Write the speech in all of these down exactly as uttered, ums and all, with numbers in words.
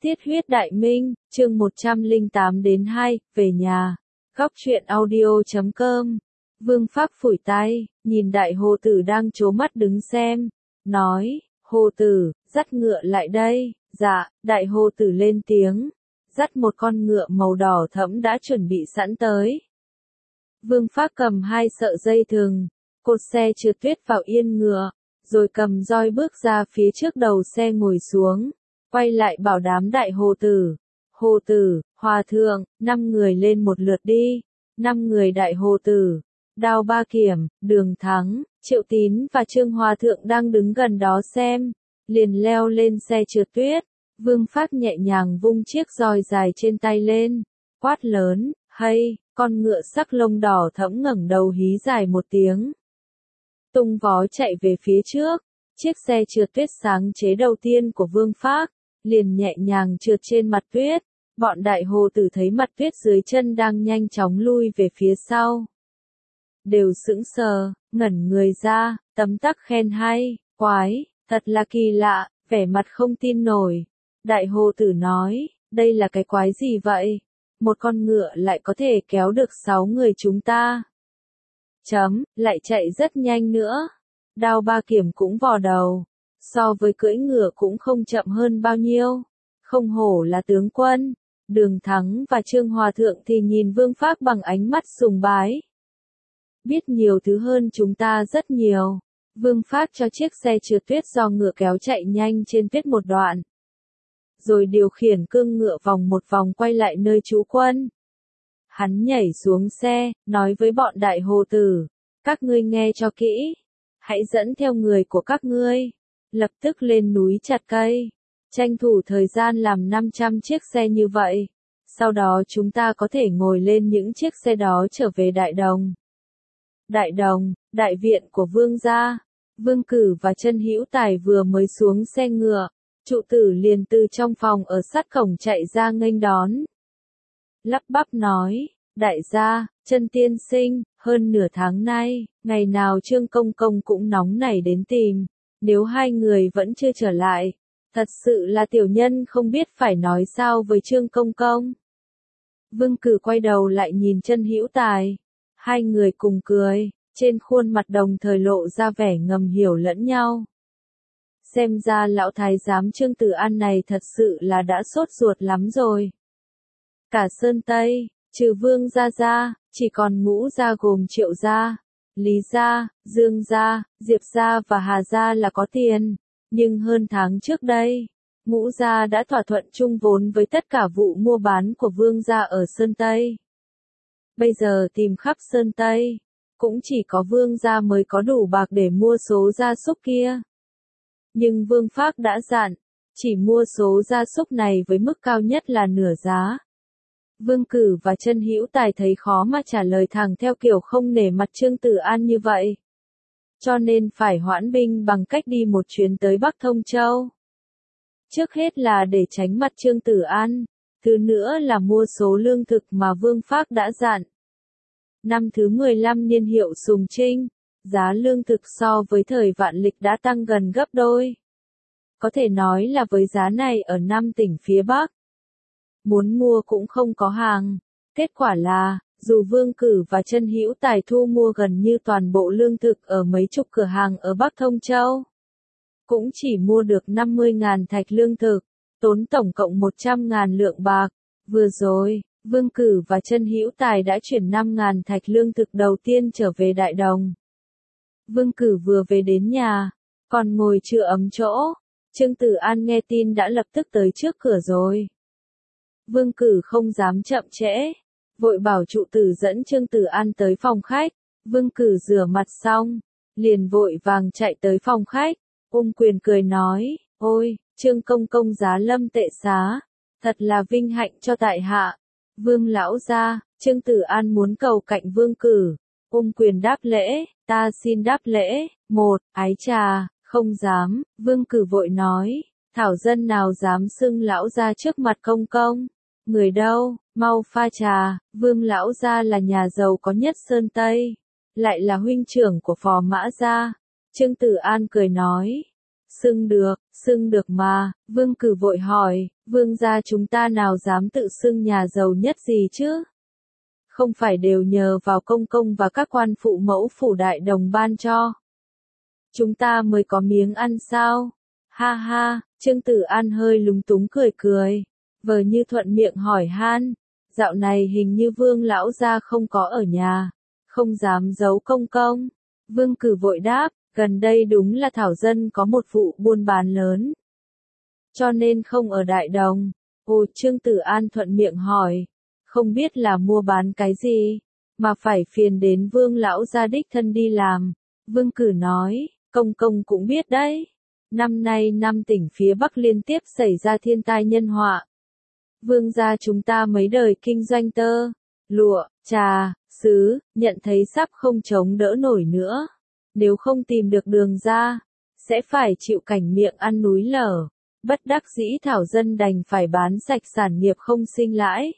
Tiết huyết đại minh, chương một trăm lẻ tám đến hai, về nhà. Góc truyện audio chấm com. Vương Phác phủi tay, nhìn đại hồ tử đang trố mắt đứng xem, nói, hồ tử, dắt ngựa lại đây. Dạ, đại hồ tử lên tiếng, dắt một con ngựa màu đỏ thẫm đã chuẩn bị sẵn tới. Vương Phác cầm hai sợi dây thừng, cột xe trượt tuyết vào yên ngựa, rồi cầm roi bước ra phía trước đầu xe ngồi xuống, quay lại bảo đám đại hồ tử. Hồ tử, hòa thượng, năm người lên một lượt đi. Năm người đại hồ tử, Đao Ba Kiểm, Đường Thắng, Triệu Tín và Trương Hòa thượng đang đứng gần đó xem, liền leo lên xe trượt tuyết. Vương Phác nhẹ nhàng vung chiếc roi dài trên tay lên, quát lớn, hay, con ngựa sắc lông đỏ thẫm ngẩng đầu hí dài một tiếng, tung vó chạy về phía trước. Chiếc xe trượt tuyết sáng chế đầu tiên của Vương Phác liền nhẹ nhàng trượt trên mặt tuyết. Bọn đại hồ tử thấy mặt tuyết dưới chân đang nhanh chóng lui về phía sau, đều sững sờ, ngẩn người ra, tấm tắc khen hay, quái, thật là kỳ lạ, vẻ mặt không tin nổi. Đại hồ tử nói, đây là cái quái gì vậy? Một con ngựa lại có thể kéo được sáu người chúng ta. Chấm, lại chạy rất nhanh nữa. Đao Ba Kiểm cũng vò đầu, so với cưỡi ngựa cũng không chậm hơn bao nhiêu. Không hổ là tướng quân. Đường Thắng và Trương Hòa thượng thì nhìn Vương Phác bằng ánh mắt sùng bái. Biết nhiều thứ hơn chúng ta rất nhiều. Vương Phác cho chiếc xe trượt tuyết do ngựa kéo chạy nhanh trên tuyết một đoạn, rồi điều khiển cương ngựa vòng một vòng quay lại nơi trú quân. Hắn nhảy xuống xe, nói với bọn đại hồ tử, các ngươi nghe cho kỹ, hãy dẫn theo người của các ngươi, lập tức lên núi chặt cây, tranh thủ thời gian làm năm trăm chiếc xe như vậy, sau đó chúng ta có thể ngồi lên những chiếc xe đó trở về Đại Đồng. Đại Đồng, đại viện của Vương gia. Vương Cử và Trân Hữu Tài vừa mới xuống xe ngựa, trụ tử liền từ trong phòng ở sát cổng chạy ra nghênh đón. Lắp bắp nói, đại gia, Trân tiên sinh, hơn nửa tháng nay, ngày nào Trương Công Công cũng nóng nảy đến tìm, nếu hai người vẫn chưa trở lại, thật sự là tiểu nhân không biết phải nói sao với Trương Công Công. Vương Cử quay đầu lại nhìn Trân Hữu Tài, hai người cùng cười, trên khuôn mặt đồng thời lộ ra vẻ ngầm hiểu lẫn nhau. Xem ra lão thái giám Trương Tử An này thật sự là đã sốt ruột lắm rồi. Cả Sơn Tây, trừ Vương gia ra, chỉ còn Ngũ gia gồm Triệu gia, Lý gia, Dương gia, Diệp gia và Hà gia là có tiền, nhưng hơn tháng trước đây, Ngũ gia đã thỏa thuận chung vốn với tất cả vụ mua bán của Vương gia ở Sơn Tây. Bây giờ tìm khắp Sơn Tây, cũng chỉ có Vương gia mới có đủ bạc để mua số gia súc kia. Nhưng Vương Phác đã dặn, chỉ mua số gia súc này với mức cao nhất là nửa giá. Vương Cử và Trân Hữu Tài thấy khó mà trả lời thẳng theo kiểu không nể mặt Trương Tử An như vậy, cho nên phải hoãn binh bằng cách đi một chuyến tới Bắc Thông Châu. Trước hết là để tránh mặt Trương Tử An, thứ nữa là mua số lương thực mà Vương Phác đã dặn. Năm thứ mười lăm niên hiệu Sùng Trinh, giá lương thực so với thời Vạn Lịch đã tăng gần gấp đôi. Có thể nói là với giá này ở năm tỉnh phía Bắc, muốn mua cũng không có hàng. Kết quả là, dù Vương Cử và Trân Hữu Tài thu mua gần như toàn bộ lương thực ở mấy chục cửa hàng ở Bắc Thông Châu, cũng chỉ mua được năm mươi nghìn thạch lương thực, tốn tổng cộng một trăm nghìn lượng bạc. Vừa rồi, Vương Cử và Trân Hữu Tài đã chuyển năm nghìn thạch lương thực đầu tiên trở về Đại Đồng. Vương Cử vừa về đến nhà, còn ngồi chưa ấm chỗ, Trương Tử An nghe tin đã lập tức tới trước cửa rồi. Vương Cử không dám chậm trễ, vội bảo trụ tử dẫn Trương Tử An tới phòng khách. Vương Cử rửa mặt xong, liền vội vàng chạy tới phòng khách, ôm quyền cười nói, ôi, Trương Công Công giá lâm tệ xá, thật là vinh hạnh cho tại hạ. Vương lão gia, Trương Tử An muốn cầu cạnh Vương Cử, ôm quyền đáp lễ, ta xin đáp lễ. Một, ái trà, không dám. Vương Cử vội nói, thảo dân nào dám xưng lão gia trước mặt công công. Người đâu, mau pha trà. Vương lão gia là nhà giàu có nhất Sơn Tây, lại là huynh trưởng của Phò Mã gia. Trương Tử An cười nói, Xưng được, xưng được mà, Vương Cử vội hỏi, Vương gia chúng ta nào dám tự xưng nhà giàu nhất gì chứ? Không phải đều nhờ vào công công và các quan phụ mẫu phủ đại đồng ban cho. Chúng ta mới có miếng ăn sao? Ha ha, Trương Tử An hơi lúng túng cười cười, vờ như thuận miệng hỏi han, dạo này hình như Vương lão gia không có ở nhà, không dám giấu công công. Vương Cử vội đáp, gần đây đúng là Thảo Dân có một vụ buôn bán lớn, cho nên không ở Đại Đồng. Ồ, Trương Tử An thuận miệng hỏi, không biết là mua bán cái gì, mà phải phiền đến Vương lão gia đích thân đi làm. Vương Cử nói, công công cũng biết đấy, năm nay năm tỉnh phía Bắc liên tiếp xảy ra thiên tai nhân họa. Vương gia chúng ta mấy đời kinh doanh tơ, lụa, trà, sứ, nhận thấy sắp không chống đỡ nổi nữa. Nếu không tìm được đường ra, sẽ phải chịu cảnh miệng ăn núi lở. Bất đắc dĩ Thảo Dân đành phải bán sạch sản nghiệp không sinh lãi.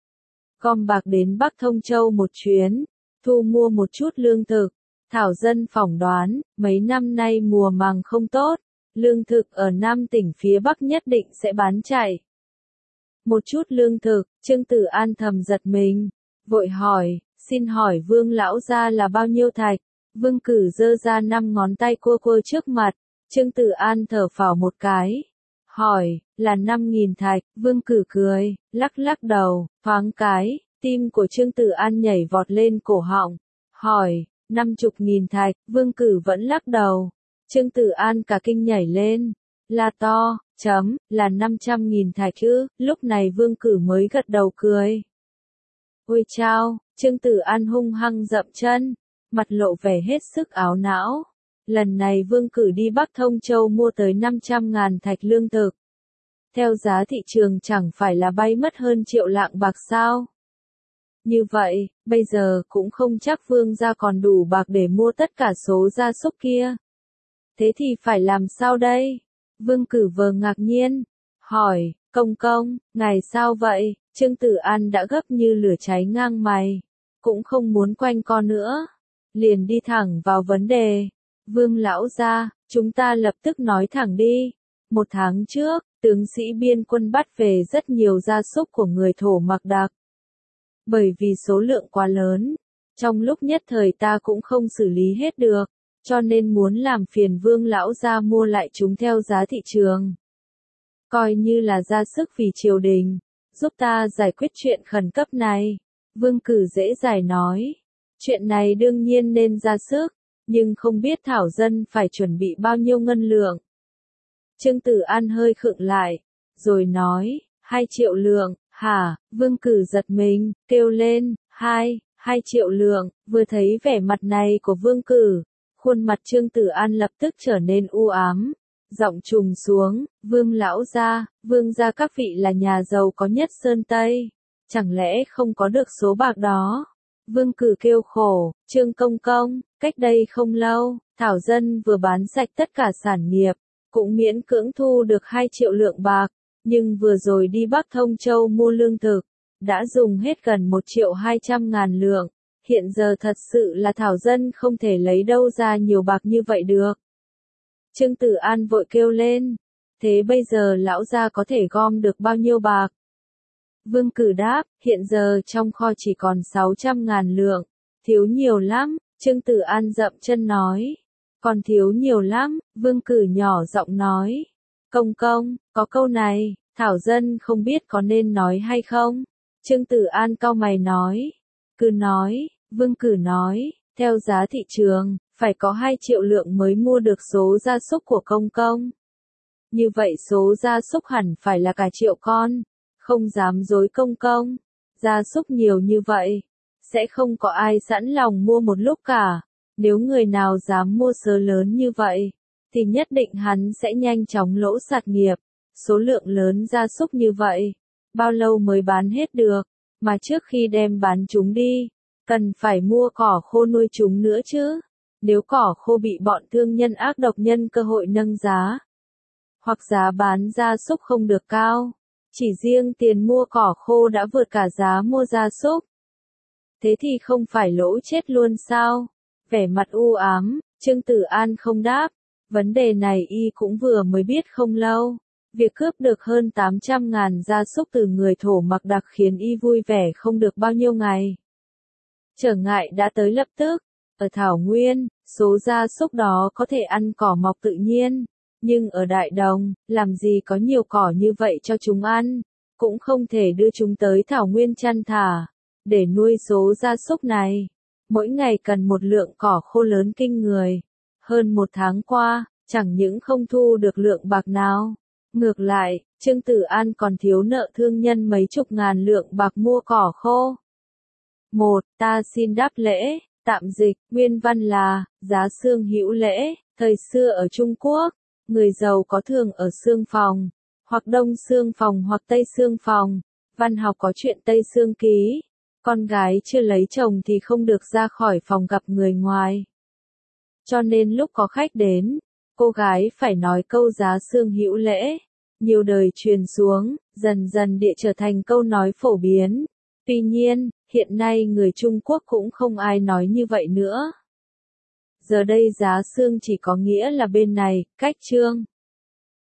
Gom bạc đến Bắc Thông Châu một chuyến, thu mua một chút lương thực. Thảo Dân phỏng đoán, mấy năm nay mùa màng không tốt, lương thực ở Nam tỉnh phía Bắc nhất định sẽ bán chạy. Một chút lương thực, Trương Tử An thầm giật mình, vội hỏi, xin hỏi Vương lão gia là bao nhiêu thạch? Vương Cử giơ ra năm ngón tay cua cua trước mặt, Trương Tử An thở phào một cái, hỏi, là năm nghìn thạch. Vương Cử cười, lắc lắc đầu, thoáng cái, tim của Trương Tử An nhảy vọt lên cổ họng, hỏi, năm chục nghìn thạch. Vương Cử vẫn lắc đầu, Trương Tử An cả kinh nhảy lên, la to, chấm, là năm trăm nghìn thạch chứ. Lúc này Vương Cử mới gật đầu cười. Ôi chao, Trương Tử An hung hăng dậm chân, mặt lộ vẻ hết sức áo não. Lần này Vương Cử đi Bắc Thông Châu mua tới năm trăm ngàn thạch lương thực. Theo giá thị trường chẳng phải là bay mất hơn triệu lạng bạc sao? Như vậy, bây giờ cũng không chắc Vương gia còn đủ bạc để mua tất cả số gia súc kia. Thế thì phải làm sao đây? Vương Cử vờ ngạc nhiên, hỏi, công công, ngài sao vậy? Trương Tử An đã gấp như lửa cháy ngang mày, cũng không muốn quanh co nữa, liền đi thẳng vào vấn đề. Vương lão gia, chúng ta lập tức nói thẳng đi. Một tháng trước, tướng sĩ biên quân bắt về rất nhiều gia súc của người Thổ Mặc Đặc. Bởi vì số lượng quá lớn, trong lúc nhất thời ta cũng không xử lý hết được, cho nên muốn làm phiền Vương lão gia mua lại chúng theo giá thị trường. Coi như là ra sức vì triều đình, giúp ta giải quyết chuyện khẩn cấp này. Vương Cử dễ dàng nói, chuyện này đương nhiên nên ra sức, nhưng không biết Thảo Dân phải chuẩn bị bao nhiêu ngân lượng. Trương Tử An hơi khựng lại, rồi nói, hai triệu lượng, hả? Vương Cử giật mình, kêu lên, hai, hai triệu lượng. Vừa thấy vẻ mặt này của Vương Cử, khuôn mặt Trương Tử An lập tức trở nên u ám, giọng trùng xuống, Vương lão gia, Vương gia các vị là nhà giàu có nhất Sơn Tây, chẳng lẽ không có được số bạc đó? Vương Cử kêu khổ, Trương công công, cách đây không lâu, Thảo Dân vừa bán sạch tất cả sản nghiệp, cũng miễn cưỡng thu được hai triệu lượng bạc, nhưng vừa rồi đi Bắc Thông Châu mua lương thực, đã dùng hết gần một triệu hai trăm ngàn lượng, hiện giờ thật sự là Thảo Dân không thể lấy đâu ra nhiều bạc như vậy được. Trương Tử An vội kêu lên, thế bây giờ lão gia có thể gom được bao nhiêu bạc? Vương Cử đáp, hiện giờ trong kho chỉ còn sáu trăm ngàn lượng, thiếu nhiều lắm. Trương Tử An dậm chân nói, còn thiếu nhiều lắm. Vương Cử nhỏ giọng nói, công công, có câu này, Thảo Dân không biết có nên nói hay không? Trương Tử An cau mày nói, cứ nói. Vương Cử nói, theo giá thị trường, phải có hai triệu lượng mới mua được số gia súc của công công. Như vậy số gia súc hẳn phải là cả triệu con, không dám dối công công. Gia súc nhiều như vậy, sẽ không có ai sẵn lòng mua một lúc cả. Nếu người nào dám mua số lớn như vậy, thì nhất định hắn sẽ nhanh chóng lỗ sạt nghiệp. Số lượng lớn gia súc như vậy, bao lâu mới bán hết được, mà trước khi đem bán chúng đi, cần phải mua cỏ khô nuôi chúng nữa chứ. Nếu cỏ khô bị bọn thương nhân ác độc nhân cơ hội nâng giá, hoặc giá bán gia súc không được cao, chỉ riêng tiền mua cỏ khô đã vượt cả giá mua gia súc. Thế thì không phải lỗ chết luôn sao? Vẻ mặt u ám, Trương Tử An không đáp, Vấn đề này y cũng vừa mới biết không lâu. Việc cướp được hơn tám trăm ngàn gia súc từ người Thổ Mặc Đặc khiến y vui vẻ không được bao nhiêu ngày. Trở ngại đã tới lập tức. Ở Thảo Nguyên, số gia súc đó có thể ăn cỏ mọc tự nhiên. Nhưng ở Đại Đồng, làm gì có nhiều cỏ như vậy cho chúng ăn. Cũng không thể đưa chúng tới Thảo Nguyên chăn thả. Để nuôi số gia súc này. Mỗi ngày cần một lượng cỏ khô lớn kinh người. Hơn một tháng qua, chẳng những không thu được lượng bạc nào. Ngược lại, Trương Tử An còn thiếu nợ thương nhân mấy chục ngàn lượng bạc mua cỏ khô. Một, ta xin đáp lễ, tạm dịch, nguyên văn là, giá xương hữu lễ, thời xưa ở Trung Quốc, người giàu có thường ở xương phòng, hoặc đông xương phòng hoặc tây xương phòng, văn học có chuyện tây xương ký, con gái chưa lấy chồng thì không được ra khỏi phòng gặp người ngoài. Cho nên lúc có khách đến, cô gái phải nói câu giá xương hữu lễ. Nhiều đời truyền xuống, dần dần địa trở thành câu nói phổ biến. Tuy nhiên, hiện nay người Trung Quốc cũng không ai nói như vậy nữa. Giờ đây giá xương chỉ có nghĩa là bên này, cách Trương